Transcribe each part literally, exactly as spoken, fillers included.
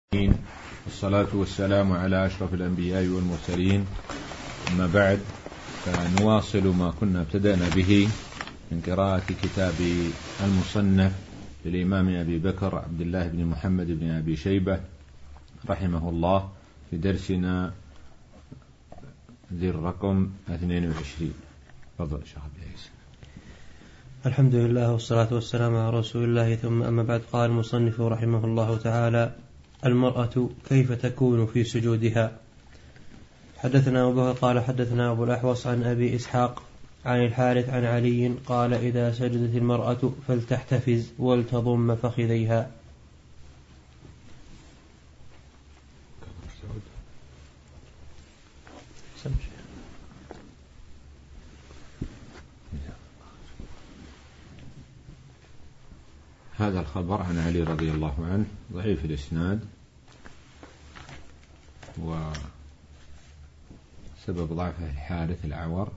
والصلاة والسلام على أشرف الأنبياء والمرسلين. أما بعد، فنواصل ما كنا ابتدأنا به من قراءة كتاب المصنف للإمام أبي بكر عبد الله بن محمد بن أبي شيبة رحمه الله في درسنا ذي الرقم اثنين وعشرين. تفضل شيخ عبد العزيز. الحمد لله والصلاة والسلام على رسول الله، ثم أما بعد. قال المصنف رحمه الله تعالى: المرأة كيف تكون في سجودها؟ حدثنا أبو بكر قال حدثنا أبو الأحوص عن أبي إسحاق عن الحارث عن علي قال: إذا سجدت المرأة فلتحتفز ولتضم فخذيها. هذا الخبر عن علي رضي الله عنه ضعيف الإسناد، وسبب ضعفه الحارث الأعور.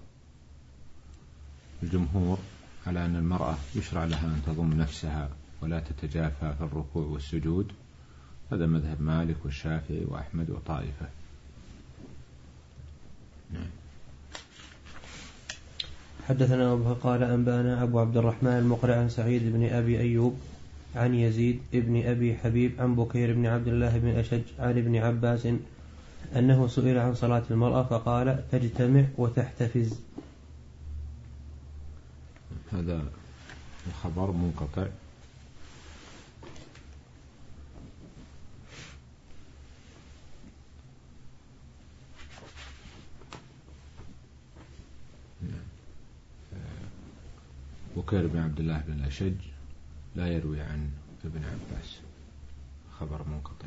الجمهور على أن المرأة يشرع لها أن تضم نفسها ولا تتجافى في الركوع والسجود، هذا مذهب مالك والشافعي وأحمد وطائفة. نعم. حدثنا أبو قال أنبأنا أبو عبد الرحمن المقرع عن سعيد بن أبي أيوب عن يزيد بن أبي حبيب عن بكير بن عبد الله بن أشج عن ابن عباس أنه سئل عن صلاة المرأة فقال: تجتمع وتحتفز. هذا الخبر منقطع. بكير بن عبد الله بن الأشج لا يروي عن ابن عباس، خبر منقطع.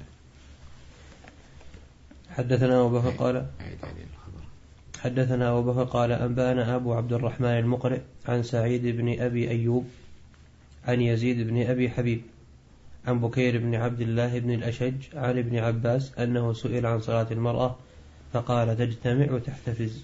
حدثنا أبو بكر قال حدثنا أبو بكر قال أنبأنا أبو عبد الرحمن المقرئ عن سعيد بن أبي أيوب عن يزيد بن أبي حبيب عن بكير بن عبد الله بن الأشج عن ابن عباس أنه سئل عن صلاة المرأة فقال: تجتمع وتحتفز.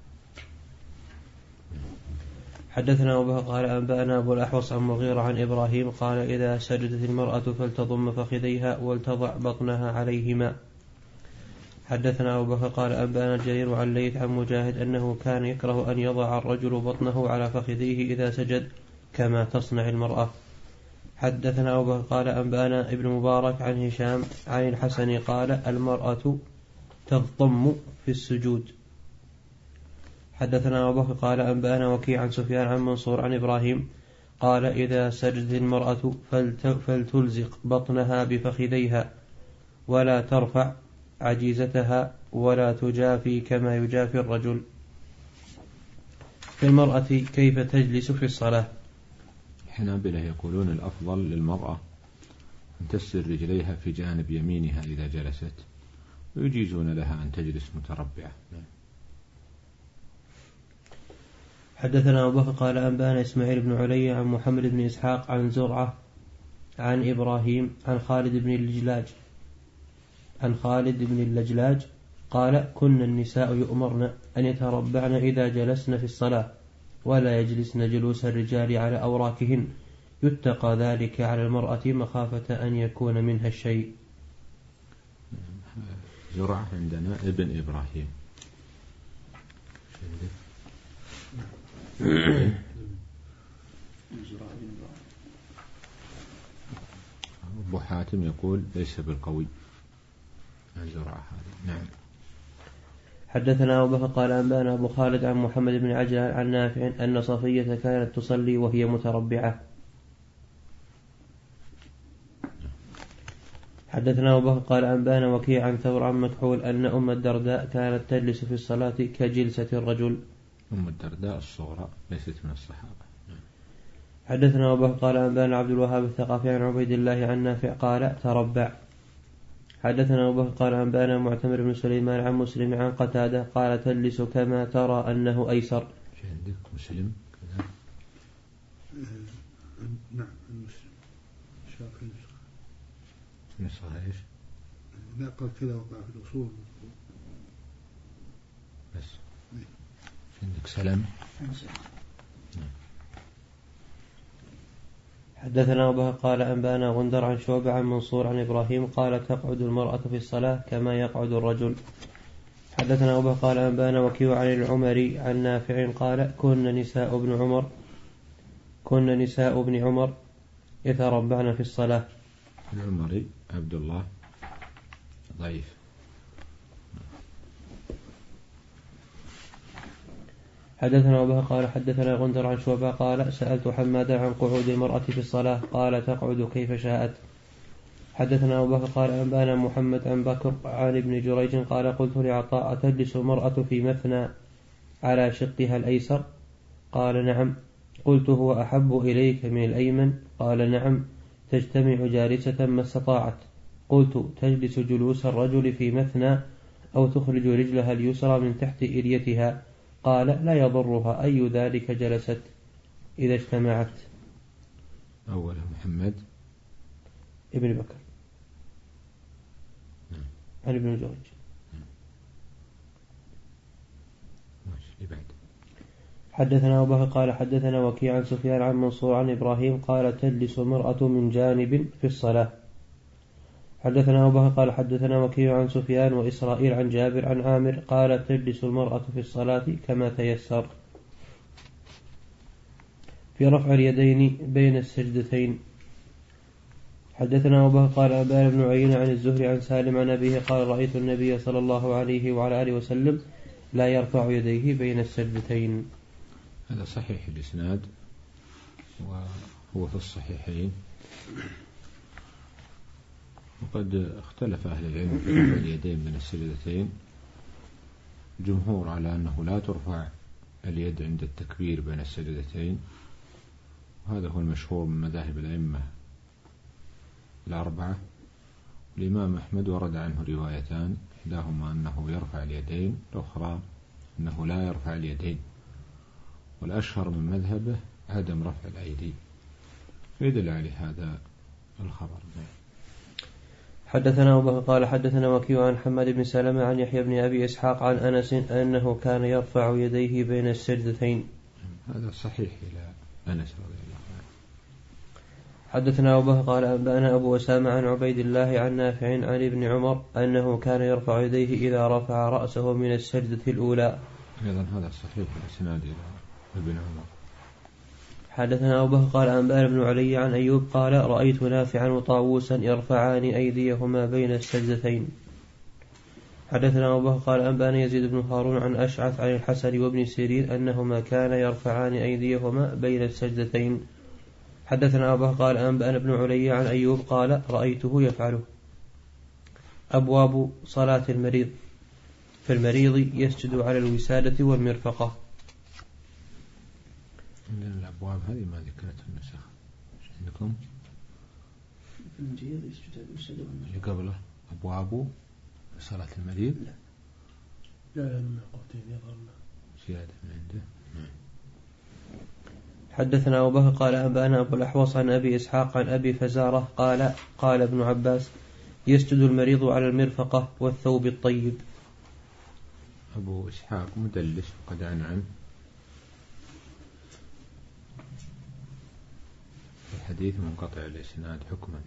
حدثنا أبو بكر قال أنبأنا أبو الأحوص عن مغيرة عن إبراهيم قال: إذا سجدت المرأة فلتضم فخذيها ولتضع بطنها عليهما. حدثنا أبو بكر قال أنبأنا جرير عن ليث عن مجاهد أنه كان يكره أن يضع الرجل بطنه على فخذيه إذا سجد كما تصنع المرأة. حدثنا أبو بكر قال أنبأنا ابن مبارك عن هشام عن الحسن قال: المرأة تضم في السجود. حدثنا أبو بكر قال أنبأنا وكيع عن سفيان عن منصور عن إبراهيم قال: إذا سجدت المرأة فلتلزق بطنها بفخذيها ولا ترفع عجيزتها ولا تجافي كما يجافي الرجل. في المرأة كيف تجلس في الصلاة؟ الحنابلة يقولون الأفضل للمرأة أن تسر رجليها في جانب يمينها إذا جلست، ويجيزون لها أن تجلس متربعة. حدثنا أبو بكر قال أنبأنا إسماعيل بن علي عن محمد بن إسحاق عن زرعة عن إبراهيم عن خالد بن اللجلاج عن خالد بن اللجلاج قال: كن النساء يؤمرن أن يتربعن إذا جلسن في الصلاة ولا يجلسن جلوس الرجال على أوراكهن، يتقى ذلك على المرأة مخافة أن يكون منها الشيء. زرعة عندنا ابن إبراهيم. أبو حاتم يقول ليس بالقوي عن زرعة هذا. نعم. حدثنا أبو بكر قال أنبأنا أبو خالد عن محمد بن عجلان عن نافع أن صفية كانت تصلي وهي متربعة. حدثنا أبو بكر قال أنبأنا وكيع عن ثور عن مكحول أن أم الدرداء كانت تجلس في الصلاة كجلسة الرجل. أم الدرداء الصغرى ليست من الصحابة. حدثنا أبو بكر قال أنبأنا عبد الوهاب الثقفي عن عبيد الله عن نافع قال: تربع. حدثنا أبو بكر قال أنبأنا معتمر بن سليمان عن مسلم عن قتادة قال: تجلس كما ترى أنه أيسر. عندك مسلم كذا؟ نعم المسلم شاف النسخة. نسخة إيش؟ لا قال كذا وقع في الأصول بس. عندك سلام؟ حدثنا أبو بكر قال أنبأنا غندر عن شعبة عن منصور عن إبراهيم قال تقعد المرأة في الصلاة كما يقعد الرجل. حدثنا أبو بكر قال أنبأنا وكيع عن العمري عن نافع قال كن نساء ابن عمر كن نساء ابن عمر يتربعن في الصلاة. العمري عبد الله ضعيف. حدثنا أبو بكر قال حدثنا غندر عن شعبة قال سألت حمادا عن قعود المرأة في الصلاة قال تقعد كيف شاءت. حدثنا أبو بكر قال أنبأنا محمد عن بكر عن ابن جريج قال قلت لعطاء تجلس المرأة في مثنى على شقها الأيسر قال نعم. قلت هو أحب إليك من الأيمن قال نعم تجتمع جالسة ما استطاعت. قلت تجلس جلوس الرجل في مثنى أو تخرج رجلها اليسرى من تحت إليتها قال لا يضرها أي ذلك جلست إذا اجتمعت. أول محمد ابن بكر عن ابن جريج. حدثنا أبو بكر قال حدثنا وكيع عن سفيان عن منصور عن إبراهيم قال تجلس المرأة من جانب في الصلاة. حدثنا أبو بكر قال حدثنا وكيع عن سفيان وإسرائيل عن جابر عن عامر قال تجلس المرأة في الصلاة كما تيسر في رفع اليدين بين السجدتين. حدثنا أبو بكر قال أنبأنا بن عيينة عن الزهري عن سالم عن أبيه قال رأيت النبي صلى الله عليه وعلى آله وسلم لا يرفع يديه بين السجدتين. هذا صحيح الإسناد وهو في الصحيحين. وقد اختلف أهل العلم في رفع اليدين بين السجدتين. الجمهور على أنه لا ترفع اليد عند التكبير بين السجدتين، وهذا هو المشهور من مذاهب الأئمة الأربعة. الإمام أحمد ورد عنه روايتان، إحداهما أنه يرفع اليدين، الأخرى أنه لا يرفع اليدين، والأشهر من مذهبه عدم رفع الأيدي، فيدل على هذا الخبر. حدثنا أبو بكر قال حدثنا وكيع عن حماد بن سلمة عن يحيى بن أبي إسحاق عن أنس أنه كان يرفع يديه بين السجدتين. هذا صحيح إلى أنس رضي الله عنه. حدثنا أبو بكر قال أنبأنا أبو أسامة عن عبيد الله عن نافع عن ابن عمر أنه كان يرفع يديه إذا رفع رأسه من السجدة الأولى. أيضا هذا صحيح الإسناد إلى ابن عمر. حدثنا أبو بكر قال أنبأنا بن علي عن أيوب قال رأيت نافعا وطاووسا يرفعان أيديهما بين السجدتين. حدثنا أبو بكر قال أنبأنا يزيد بن هارون عن أشعث عن الحسن وابن سيرين أنهما كان يرفعان أيديهما بين السجدتين. حدثنا أبو بكر قال أنبأنا بن علي عن أيوب قال رأيته يفعله. أبواب صلاة المريض. في المريض يسجد على الوسادة والمرفقة. عندنا الأبواب هذه ما ذكرت النسخ عندكم في الإنجيل يسجد على الوسادة والمرفقة اللي قبله أبواب صلاة المريض. لا لا لا من قوتين يظهرنا زيادة من عنده. حدثنا أبو بكر قال أنبأنا أبو الأحوص عن أبي إسحاق عن أبي فزارة قال قال ابن عباس يسجد المريض على المرفقة والثوب الطيب. أبو إسحاق مدلس وقد عن عنه الحديث منقطع الإسناد حكما.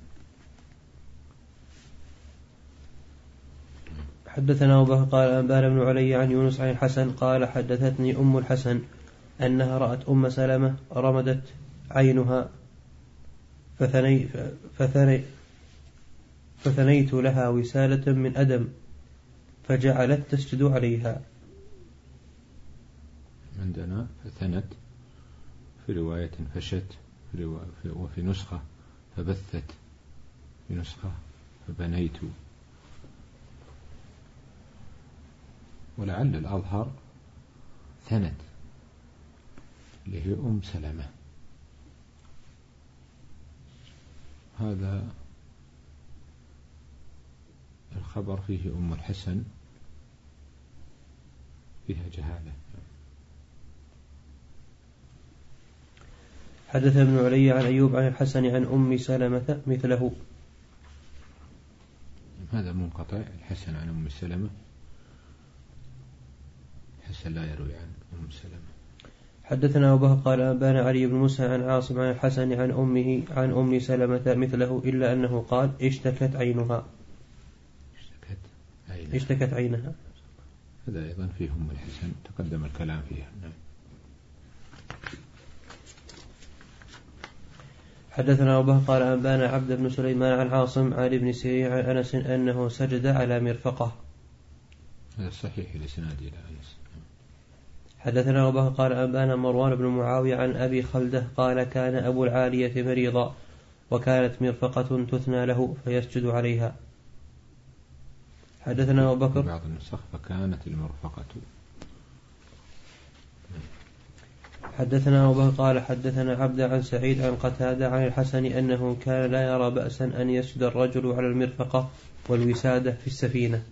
حدثنا أبو بكر قال أنبأنا بن علي عن يونس عن الحسن قال حدثتني أم الحسن أنها رأت أم سلمة رمدت عينها فثني فثني فثنيت لها وسالة من أدم فجعلت تسجد عليها. عندنا فثنت في رواية فشت في رواية وفي نسخة فبثت في نسخة فبنيت، ولعل الأظهر ثنت اللي هي أم سلمة. هذا الخبر فيه أم الحسن فيها جهالة. حدث ابن علي عن أيوب عن الحسن عن أم سلمة مثله. هذا منقطع الحسن عن أم سلمة، الحسن لا يروي عن أم سلمة. حدثنا أبو بكر قال أنبانا علي بن موسى عن عاصم عن الحسن عن أمه عن أم سلمة مثله إلا أنه قال اشتكت عينها اشتكت عينها, اشتكت عينها. هذا أيضا فيه أم الحسن تقدم الكلام فيها. نعم. حدثنا أبو بكر قال أنبانا عبد بن سليمان عن عاصم عن ابن سيرين عن أنس أنه سجد على مرفقة. هذا صحيح الإسناد إلى أنس. حدثنا أبو بكر قال أنبانا مروان بن معاوية عن أبي خلدة قال كان أبو العالية مريضا وكانت مرفقة تثنى له فيسجد عليها. حدثنا أبو بكر بعض النسخ فكانت المرفقة. حدثنا أبو بكر قال حدثنا عبد عن سعيد عن قتادة عن الحسن أنه كان لا يرى بأسا أن يسجد الرجل على المرفقة والوسادة في السفينة.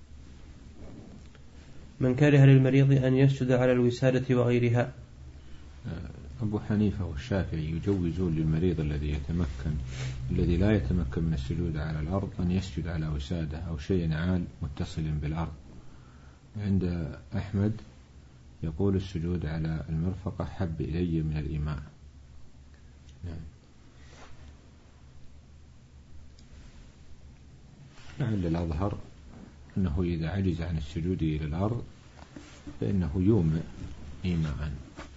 من كره للمريض أن يسجد على الوسادة وغيرها. أبو حنيفة والشافعي يجوزون للمريض الذي يتمكن الذي لا يتمكن من السجود على الأرض أن يسجد على وسادة أو شيء عال متصل بالأرض. عند أحمد يقول السجود على المرفقة حب إلي من الإيماء. نعم. لعل الأظهر أنه إذا عجز عن السجود إلى الأرض فإنه يومئ إيماء.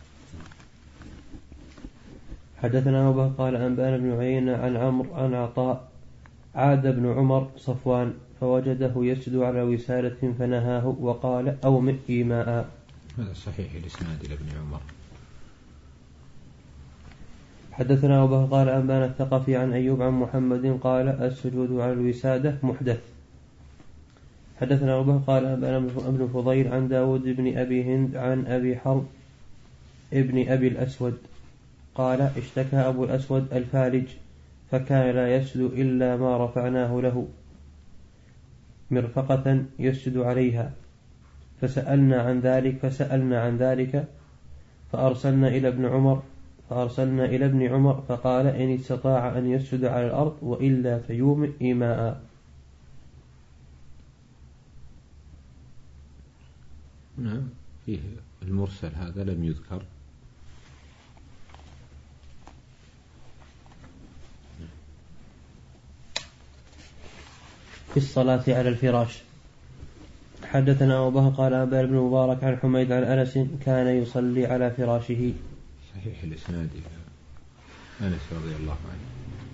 حدثنا أبو بكر قال أنبانا بن عيينة عن عمرو عن عطاء عاد ابن عمر صفوان فوجده يسجد على وسادة فنهاه وقال أومئ إيماء. هذا صحيح الإسناد إلى ابن عمر. حدثنا أبو بكر قال أنبانا الثقفي عن أيوب عن محمد قال السجود على الوسادة محدث. حدثنا أبو بكر قال أنبانا ابن فضيل عن داود بن أبي هند عن أبي حرب ابن أبي الأسود قال اشتكى أبو الأسود الفالج فكان لا يسجد إلا ما رفعناه له مرفقة يسجد عليها فسألنا عن ذلك فسألنا عن ذلك فأرسلنا إلى ابن عمر فأرسلنا إلى ابن عمر فقال إن استطاع أن يسجد على الأرض وإلا فيومئ إيماء. نعم. فيه المرسل هذا لم يذكر. في الصلاة على الفراش. حدثنا أبو بكر قال أنبانا بن مبارك عن حميد عن أنس كان يصلي على فراشه. صحيح الإسناد أنس رضي الله عنه.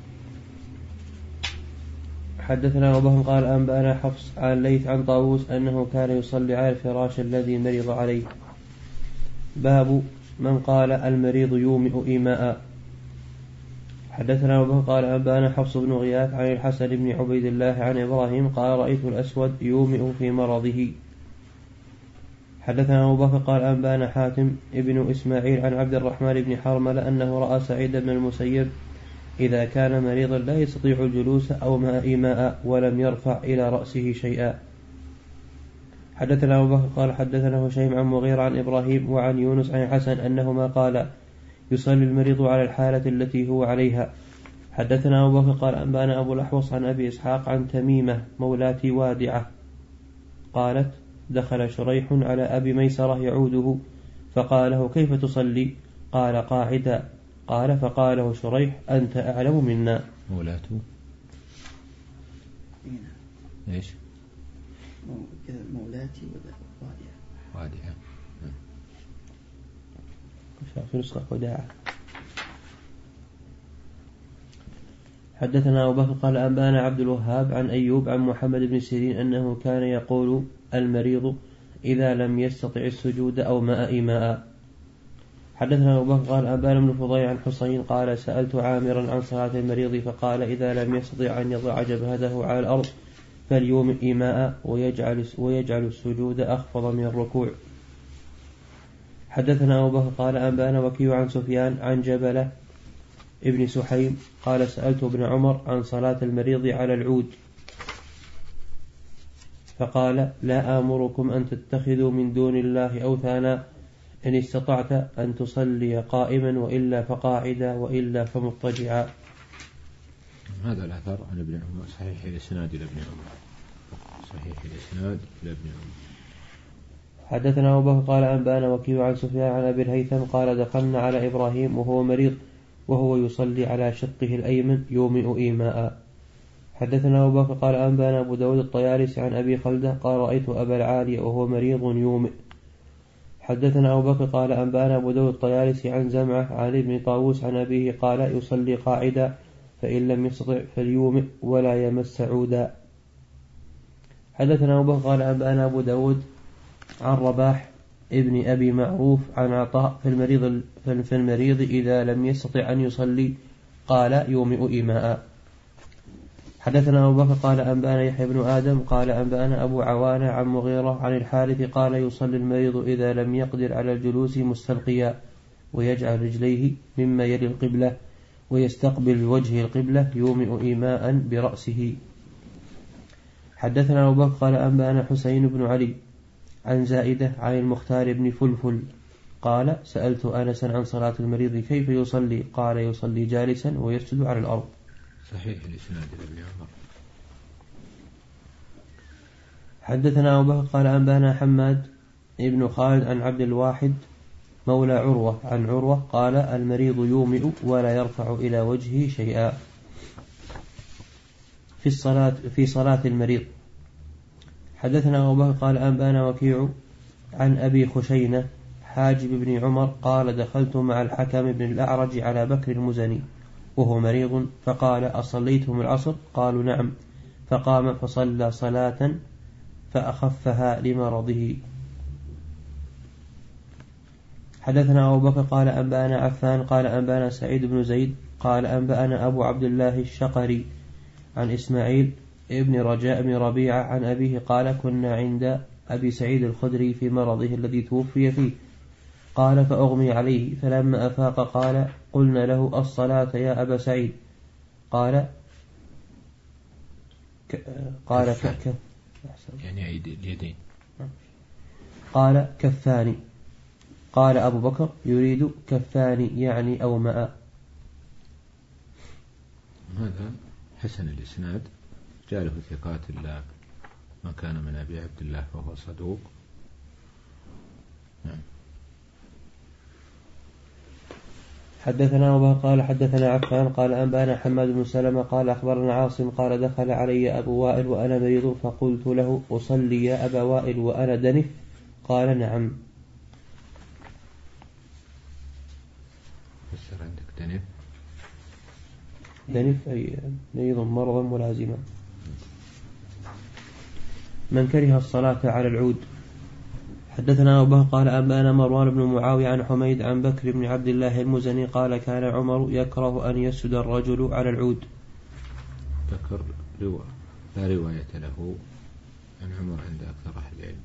حدثنا أبو بكر قال أنبانا حفص عن ليث عن طاووس أنه كان يصلي على الفراش الذي مرض عليه. باب من قال المريض يومئ إيماء. حدثنا أبو بكر قال أنبانا حفص بن غياث عن الحسن بن عبيد الله عن إبراهيم قال رأيت الأسود يومئ في مرضه. حدثنا أبو بكر قال أنبانا حاتم ابن إسماعيل عن عبد الرحمن بن حرملة أنه رأى سعيد بن المسيب إذا كان مريضا لا يستطيع الجلوس أو ماء إيماء ولم يرفع إلى رأسه شيئا. حدثنا أبو بكر قال حدثنا هشيم عن مغيرة عن إبراهيم وعن يونس عن الحسن أنهما قال يصلي المريض على الحالة التي هو عليها. حدثنا أبو بكر قال أنبانا أبو الأحوص عن أبي إسحاق عن تميمة مولاة وادعة قالت دخل شريح على أبي ميسرة يعوده فقال له كيف تصلي؟ قال قاعدا. قال فقال له شريح أنت أعلم منا. مولاة إيش؟ مولاتي وادعة. وادعة في نسخة وداعة. حدثنا أبو بكر قال أنبانا عبد الوهاب عن أيوب عن محمد بن سيرين أنه كان يقول المريض إذا لم يستطع السجود أو ماء إيماء. حدثنا أبو بكر قال أنبانا بن فضيل عن حسين قال سألت عامرا عن صلاة المريض فقال إذا لم يستطع أن يضع جبهته على الأرض فاليوم إيماء ويجعل, ويجعل السجود أخفض من الركوع. حدثنا أبو بكر قال أنبانا وكيع عن سفيان عن جبلة ابن سحيم قال سألت ابن عمر عن صلاة المريض على العود فقال لا آمركم أن تتخذوا من دون الله أوثانا إن استطعت أن تصلي قائما وإلا فقاعدا وإلا فمضطجعا. هذا الأثر عن ابن عمر صحيح الإسناد إلى ابن عمر. صحيح الإسناد إلى ابن عمر. حدثنا أبو بكر قال أنبأنا وكيع عن سفيان عن أبي الهيثم قال دخلنا على إبراهيم وهو مريض وهو يصلي على شقه الأيمن يومئ إيماء. حدثنا أبو بكر قال أنبأنا أبو داود الطيالسي عن أبي خلدة قال رأيت أبا العالي وهو مريض يومئ. حدثنا أبو بكر قال أنبأنا أبو داود الطيالسي عن زمعة عن ابن طاووس عن أبيه قال يصلي قاعدا فإن لم يستطع فليومئ ولا يمس عودا. حدثنا أبو بكر قال أنبأنا أبو داود عن رباح ابن أبي معروف عن عطاء في المريض, في المريض إذا لم يستطع أن يصلي قال يومئ إيماء. حدثنا أبو بكر قال أنبأنا يحيى بن آدم قال أنبأنا أبو عوانة عن مغيرة عن الحارث قال يصلي المريض إذا لم يقدر على الجلوس مستلقيا ويجعل رجليه مما يلي القبلة ويستقبل وجه القبلة يومئ إيماء برأسه. حدثنا أبو بكر قال أنبأنا حسين بن علي عن زائدة عن المختار بن فلفل قال سألت أنسا عن صلاة المريض كيف يصلي قال يصلي جالسا ويسجد على الأرض. صحيح الإسناد لابن عمر. حدثنا أبو بكر قال أنبأنا حماد ابن خالد عن عبد الواحد مولى عروة عن عروة قال المريض يومئ ولا يرفع إلى وجهه شيئا في الصلاة في صلاة المريض. حدثنا أبو بكر قال أنبأنا وكيع عن أبي خشينة حاجب بن عمر قال دخلت مع الحكم بن الأعرج على بكر المزني وهو مريض فقال أصليتم العصر قالوا نعم فقام فصلى صلاة فأخفها لمرضه. حدثنا أبو بكر قال أنبأنا عفان قال أنبأنا سعيد بن زيد قال أنبأنا أبو عبد الله الشقري عن إسماعيل ابن رجاء بن ربيعة عن أبيه قال كنا عند أبي سعيد الخدري في مرضه الذي توفي فيه قال فأغمي عليه فلما أفاق قال قلنا له الصلاة يا أبا سعيد قال ك قال ك يعني اليدين قال كفاني قال أبو بكر يريد كفاني يعني أو ماء. هذا حسن الإسناد جاله ثقات الله ما كان من أبي عبد الله فهو صدوق. نعم. حدثنا أبو بكر قال حدثنا عفان قال أنبأنا حماد بن سلمة قال أخبرنا عاصم قال دخل علي أبو وائل وأنا مريض فقلت له أصلي يا أبا وائل وأنا دنف قال نعم. فسر عندك دنف دنف أي مريض مرضا ملازما. من كره الصلاة على العود. حدثنا أبو بكر قال أنبأنا مروان بن معاوية عن حميد عن بكر بن عبد الله المزني قال كان عمر يكره أن يسجد الرجل على العود. بكر روا لا رواية له عن عمر عند أكثر أهل العلم.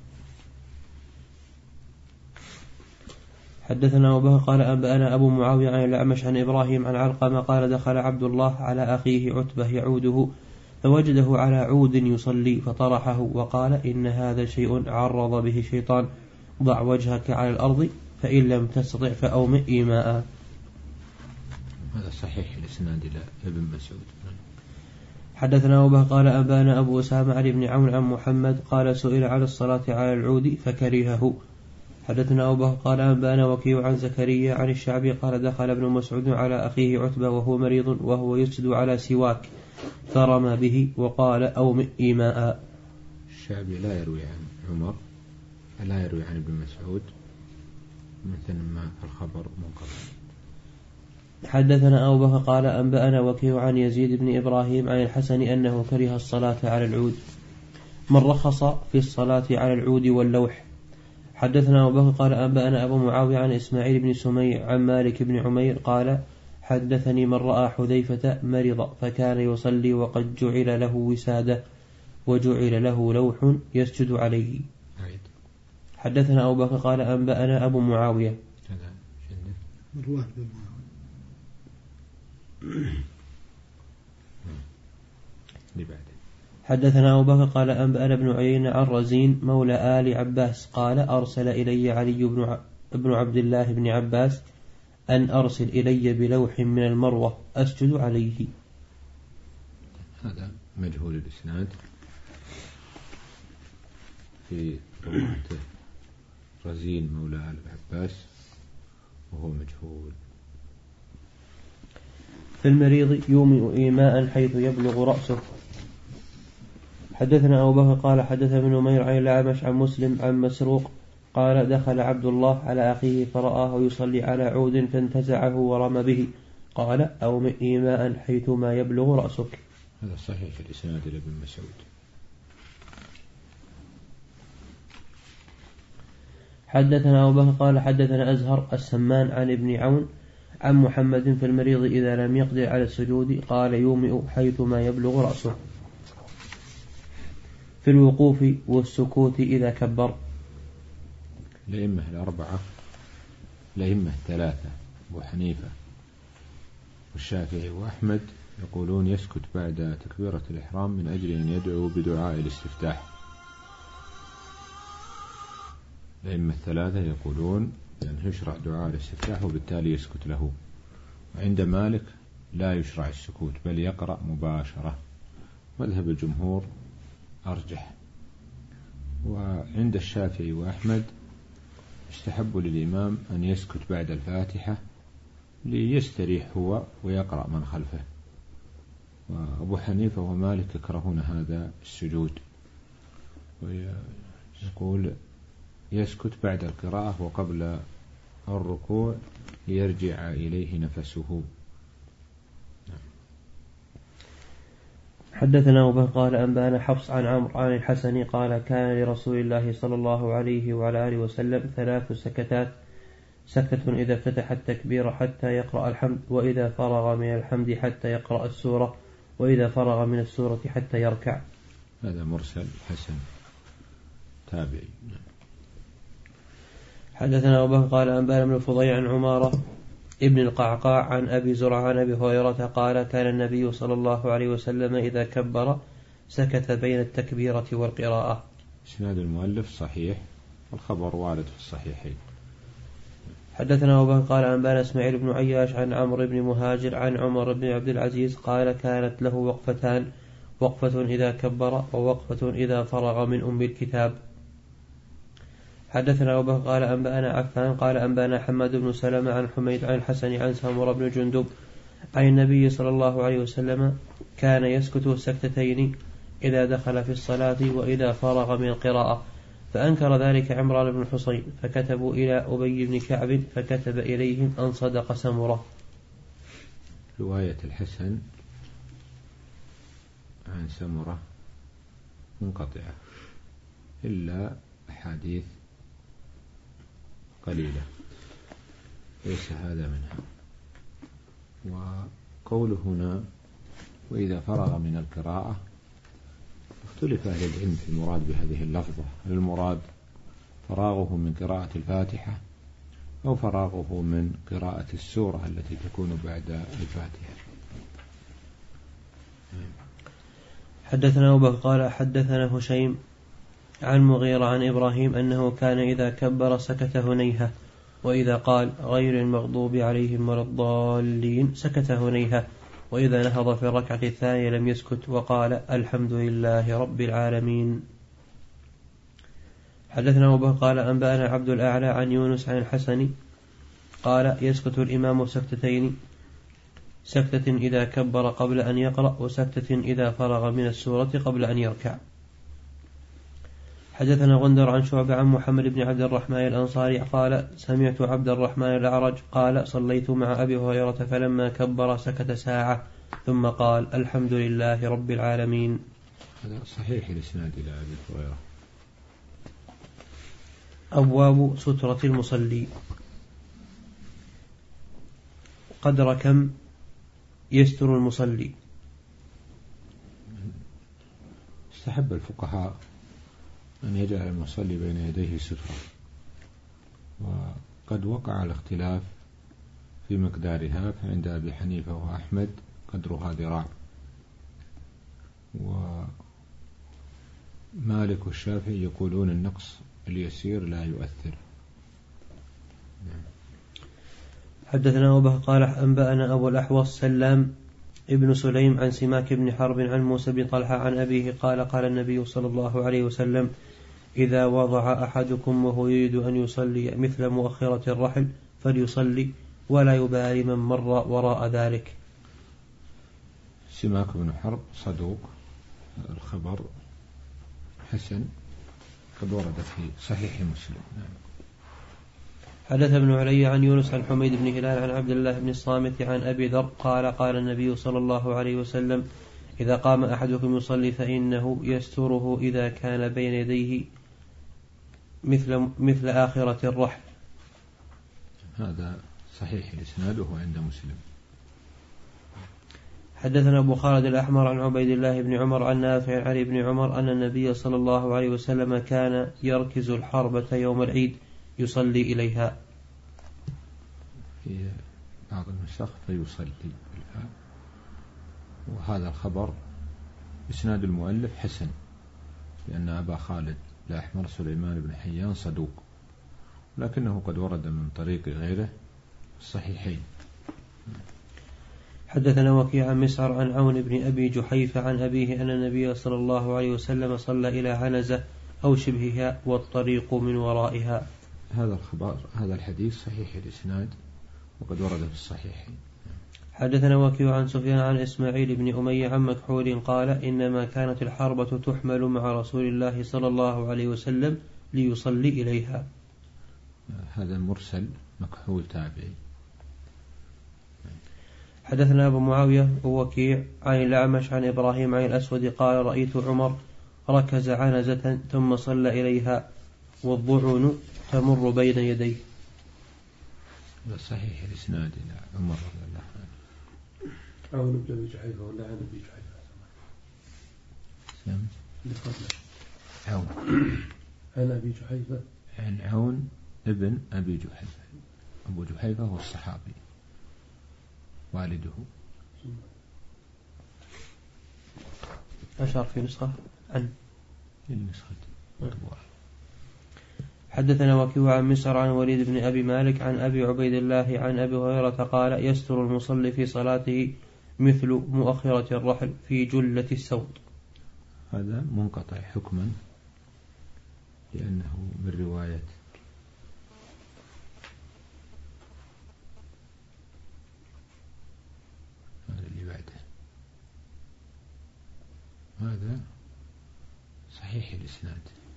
حدثنا أبو بكر قال أنبأنا أبو معاوية عن الأعمش عن إبراهيم عن علقمة قال دخل عبد الله على أخيه عتبة يعوده فوجده على عود يصلي فطرحه وقال إن هذا شيء عرض به الشيطان ضع وجهك على الأرض فإن لم تستطع فأومئ إيماء. هذا صحيح الإسناد إلى ابن مسعود. حدثنا أبو بكر قال أنبأنا أبو أسامة علي بن عون عن محمد قال سئل عن الصلاة على العود فكرهه. حدثنا أبو بكر قال أنبأنا وكيع عن زكريا عن الشعبي قال دخل ابن مسعود على أخيه عتبة وهو مريض وهو يسجد على سواك فرمى به وقال أومئ إيماء. الشعبي لا يروي عن عمر لا يروي عن ابن مسعود مثل ما الخبر منقطع. حدثنا أبو بكر قال أنبأنا وكيع عن يزيد بن إبراهيم عن الحسن أنه كره الصلاة على العود. من رخص في الصلاة على العود واللوح. حدثنا أبو بكر قال أنبأنا أبو معاوية عن إسماعيل بن سميع عن مالك بن عمير قال حدثني من رأى حذيفة مرض فكان يصلي وقد جعل له وسادة وجعل له لوح يسجد عليه. حدثنا أبو بكر قال أنبأنا أبو معاوية مروان بن معاوية. حدثنا أبو بكر قال أنبأنا ابن عيينة عن رزين مولى آل عباس قال أرسل إلي علي بن عبد الله بن عباس أن أرسل إلي بلوح من المروة أسجد عليه. هذا مجهول الإسناد في رواته رزين مولى آل العباس وهو مجهول. في المريض يومئ إيماء حيث يبلغ رأسه. حدثنا أبو بكر قال حدث ابن نمير عن الأعمش عن مسلم عن مسروق قال دخل عبد الله على أخيه فرآه يصلي على عود فانتزعه ورمى به قال أومئ إيماء حيثما يبلغ رأسك. هذا صحيح في الإسناد لابن مسعود. حدثنا أبو بكر قال حدثنا أزهر السمان عن ابن عون عن محمد في المريض إذا لم يقدر على السجود قال يومئ حيثما يبلغ رأسه. في الوقوف والسكوت إذا كبر. الأئمة الأربعة الأئمة الثلاثة أبو حنيفة والشافعي وأحمد يقولون يسكت بعد تكبيرة الإحرام من أجل أن يدعو بدعاء الاستفتاح. الأئمة الثلاثة يقولون أن يشرع دعاء الاستفتاح وبالتالي يسكت له. وعند مالك لا يشرع السكوت بل يقرأ مباشرة. مذهب الجمهور أرجح. وعند الشافعي وأحمد يستحب للإمام أن يسكت بعد الفاتحة ليستريح هو ويقرأ من خلفه. وأبو حنيفة ومالك يكرهون هذا السجود ويقول يسكت بعد القراءة وقبل الركوع ليرجع إليه نفسه. حدثنا أبو بكر قال أنبانا حفص عن عمرو عن الحسن قال كان لرسول الله صلى الله عليه وعلى آله وسلم ثلاث سكتات سكتة إذا افتتح التكبير حتى يقرأ الحمد وإذا فرغ من الحمد حتى يقرأ السورة وإذا فرغ من السورة حتى يركع. هذا مرسل حسن تابعي. حدثنا أبو بكر قال أنبانا من الفضيل عن عمارة ابن القعقاع عن أبي زرعة عن أبي هريرة قال كان النبي صلى الله عليه وسلم إذا كبر سكت بين التكبيرة والقراءة. إسناد المؤلف صحيح والخبر وارد في الصحيحين. حدثنا أبو بكر قال أنبانا إسماعيل بن عياش عن عمرو بن مهاجر عن عمر بن عبد العزيز قال كانت له وقفتان وقفة إذا كبر ووقفة إذا فرغ من أم الكتاب. حدثنا أبو بكر قال أنبأنا عفان قال أنبأنا حماد بن سلمة عن حميد عن الحسن عن سمرة بن جندب عن النبي صلى الله عليه وسلم كان يسكت سكتتين إذا دخل في الصلاة وإذا فرغ من القراءة فأنكر ذلك عمران بن حصين فكتبوا إلى أبي بن كعب فكتب إليهم أن صدق سمرة. رواية الحسن عن سمرة منقطعة إلا أحاديث قليلة ليس هذا منها. وقوله هنا وإذا فرغ من القراءة اختلف أهل العلم في المراد بهذه اللفظة. هل المراد فراغه من قراءة الفاتحة أو فراغه من قراءة السورة التي تكون بعد الفاتحة؟ حدثنا أبو بكر قال حدثنا هشيم عن مغيرة عن إبراهيم أنه كان إذا كبر سكت هنيهة وإذا قال غير المغضوب عليهم ولا الضالين سكت هنيهة وإذا نهض في الركعة الثانية لم يسكت وقال الحمد لله رب العالمين. حدثنا أبو بكر قال أنبأنا عبد الأعلى عن يونس عن الحسن قال يسكت الإمام سكتتين سكتة إذا كبر قبل أن يقرأ وسكتة إذا فرغ من السورة قبل أن يركع. حدثنا غندر عن شعبة عن محمد بن عبد الرحمن الأنصاري قال سمعت عبد الرحمن الأعرج قال صليت مع أبي هريرة فلما كبر سكت ساعة ثم قال الحمد لله رب العالمين. هذا صحيح الإسناد إلى أبي هريرة. أبواب سترة المصلي. قدر كم يستر المصلي؟ استحب الفقهاء أن يجعل المصلي بين يديه سترة وقد وقع الاختلاف في مقدارها فعند أبي حنيفة وأحمد قدرها ذراع ومالك والشافعي يقولون النقص اليسير لا يؤثر. حدثنا أبو بكر قال أنبأنا أبو الأحوص سلام ابن سليم عن سماك بن حرب عن موسى بن طلحة عن أبيه قال قال النبي صلى الله عليه وسلم إذا وضع أحدكم وهو يريد أن يصلي مثل مؤخرة الرحل فليصلي ولا يبالي من مر وراء ذلك. سماك بن حرب صدوق، الخبر حسن، قد ورد في صحيح مسلم. حدث ابن علي عن يونس عن حميد بن هلال عن عبد الله بن الصامت عن أبي ذر قال قال النبي صلى الله عليه وسلم إذا قام أحدكم يصلي فإنه يستره إذا كان بين يديه مثل, مثل آخرة الرحل. هذا صحيح الإسناد وهو عند مسلم. حدثنا أبو خالد الأحمر عن عبيد الله بن عمر عن نافع عن علي بن عمر أن النبي صلى الله عليه وسلم كان يركز الحربة يوم العيد يصلي إليها. في بعض النسخ فيصلي، وهذا الخبر إسناد المؤلف حسن، لأن أبا خالد الأحمر سليمان بن حيان صدوق، لكنه قد ورد من طريق غيره الصحيحين. حدثنا وكيع عن مسعر عن عون بن أبي جحيفة عن أبيه أن النبي صلى الله عليه وسلم صلى إلى عنزة أو شبهها والطريق من ورائها. هذا الخبر هذا الحديث صحيح الإسناد وقد ورد في الصحيحين. حدثنا وكيع عن سفيان عن إسماعيل بن أمية عن مكحول قال إنما كانت الحربة تحمل مع رسول الله صلى الله عليه وسلم ليصلي إليها. هذا مرسل مكحول تابعي. حدثنا أبو معاوية ووكيع عن الأعمش عن إبراهيم عن الأسود قال رأيت عمر ركز عنزة ثم صلى إليها والضعن تمر بين يديه. صحيح الإسناد إلى عمر رضي الله عنه. عون بن أبي جحيفة ولا عن أبي جحيفة؟ سم عون عن أبي جحيفة، عن عون ابن أبي جحيفة. أبو جحيفة هو الصحابي والده. أشار في نسخة عن النسخة. حدثنا وكيع عن مسعر عن وليد بن أبي مالك عن أبي عبيد الله عن أبي هريرة قال يستر المصلي في صلاته مثل مؤخرة الرحل في جلة السوط. هذا منقطع حكما لأنه من رواية هذا اللي بعده. هذا صحيح الإسناد.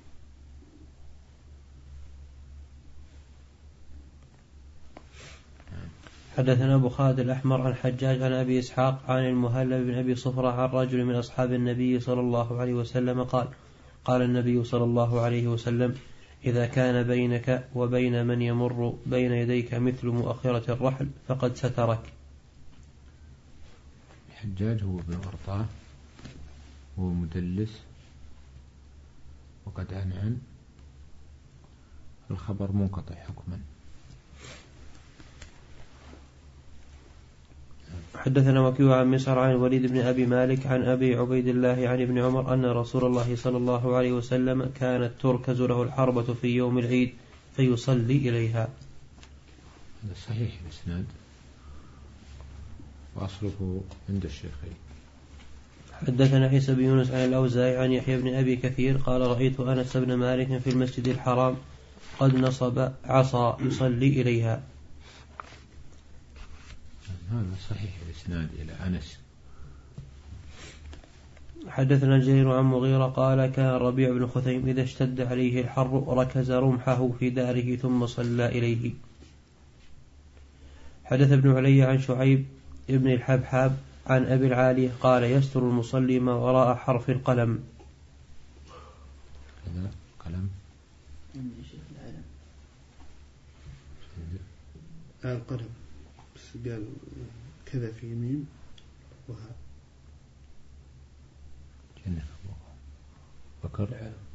حدثنا أبو خالد الأحمر عن حجاج عن أبي إسحاق عن المهلب بن أبي صفرة عن رجل من أصحاب النبي صلى الله عليه وسلم قال قال النبي صلى الله عليه وسلم إذا كان بينك وبين من يمر بين يديك مثل مؤخرة الرحل فقد سترك. حجاج هو ابن أرطاه، هو مدلس وقد عنعن، الخبر منقطع حكما. حدثنا وكيع عن مسعر عن الوليد بن أبي مالك عن أبي عبيد الله عن ابن عمر أن رسول الله صلى الله عليه وسلم كانت تركز له الحربة في يوم العيد فيصلي إليها. هذا صحيح الإسناد وأصله عند الشيخين. حدثنا عيسى بن يونس عن الأوزاعي عن يحيى بن أبي كثير قال رأيت أنس بن مالك في المسجد الحرام قد نصب عصا يصلي إليها. هذا صحيح الإسناد إلى أنس. حدثنا جرير عن مغيرة قال كان ربيع بن خثيم إذا اشتد عليه الحر ركز رمحه في داره ثم صلى إليه. حدث ابن علي عن شعيب ابن الحبحاب عن أبي العالية قال يستر المصلي ما وراء حرف القلم. هذا قلم القلم بس قال كذا في يمين وها جنة بكر.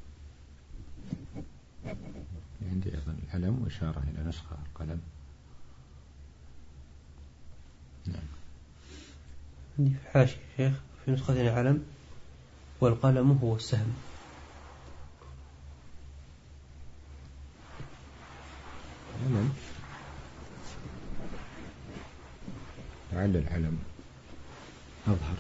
عندي أيضا العلم وإشارة إلى نسخة القلم. نعم. عندي في حاشية شيخ في نسخة العلم والقلم هو السهم. علم لعل العلم أظهر.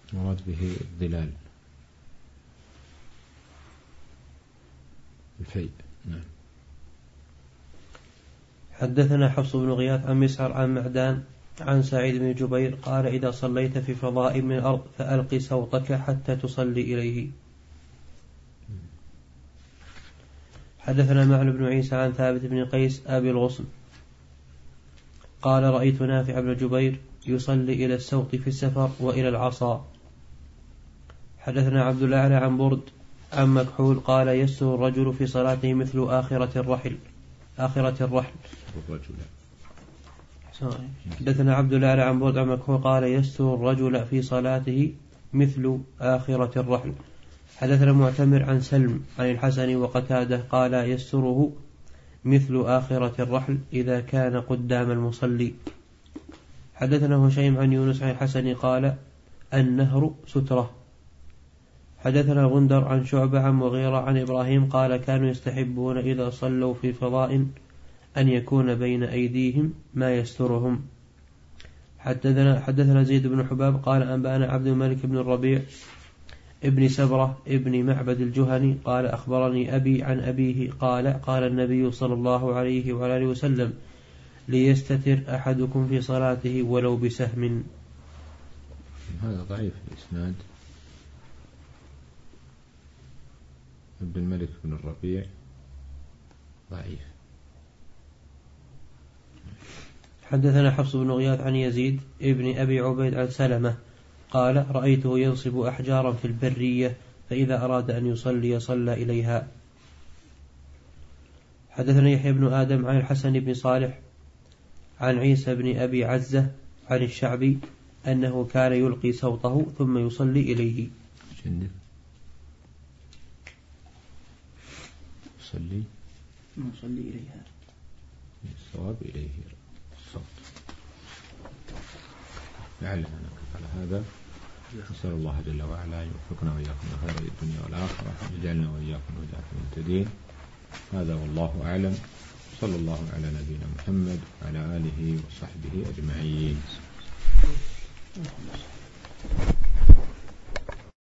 مراد به الظلال الفيء. نعم. حدثنا حفص بن غياث عن مسعر عن معدان عن سعيد بن جبير قال إذا صليت في فضاء من الأرض فألق صوتك حتى تصلي إليه. حدثنا معن بن عيسى عن ثابت بن قيس أبي الغصن قال رأيت نافع بن جبير يصلي إلى السوط في السفر وإلى العصا. حدثنا عبد الأعلى عن برد عن مكحول قال يسر الرجل في صلاته مثل آخرة الرحل آخرة الرحل. حدثنا عبد الأعلى عن برد عن مكحول قال يسر الرجل في صلاته مثل آخرة الرحل. حدثنا معتمر عن سلم عن الحسن وقتاده قال يسره مثل آخرة الرحل إذا كان قدام المصلي. حدثنا هشيم عن يونس عن الحسن قال النهر سترة. حدثنا غندر عن شعبة عن مغيرة عن إبراهيم قال كانوا يستحبون إذا صلوا في فضاء أن يكون بين أيديهم ما يسترهم. حدثنا, حدثنا زيد بن حباب قال أنبأنا عبد الملك بن الربيع ابن سبرة ابن معبد الجهني قال أخبرني أبي عن أبيه قال قال النبي صلى الله عليه وآله وسلم ليستتر أحدكم في صلاته ولو بسهم. هذا ضعيف الإسناد. عبد الملك بن الربيع ضعيف. حدثنا حفص بن غياث عن يزيد ابن أبي عبيد عن سلمة قال رأيته ينصب أحجارا في البرية فإذا أراد أن يصلي صلى إليها. حدثنا يحيى بن آدم عن الحسن بن صالح عن عيسى بن أبي عزة عن الشعبي أنه كان يلقي صوته ثم يصلي إليه. يصلي يصلي إليها الصواب إليه الصوت. لعلنا نقف على هذا. نسأل الله جل وعلا يوفقنا وإياكم لخير الدنيا والآخرة ويجعلنا وإياكم هداة مهتدين. هذا والله أعلم. صلى الله على نبينا محمد وعلى آله وصحبه أجمعين.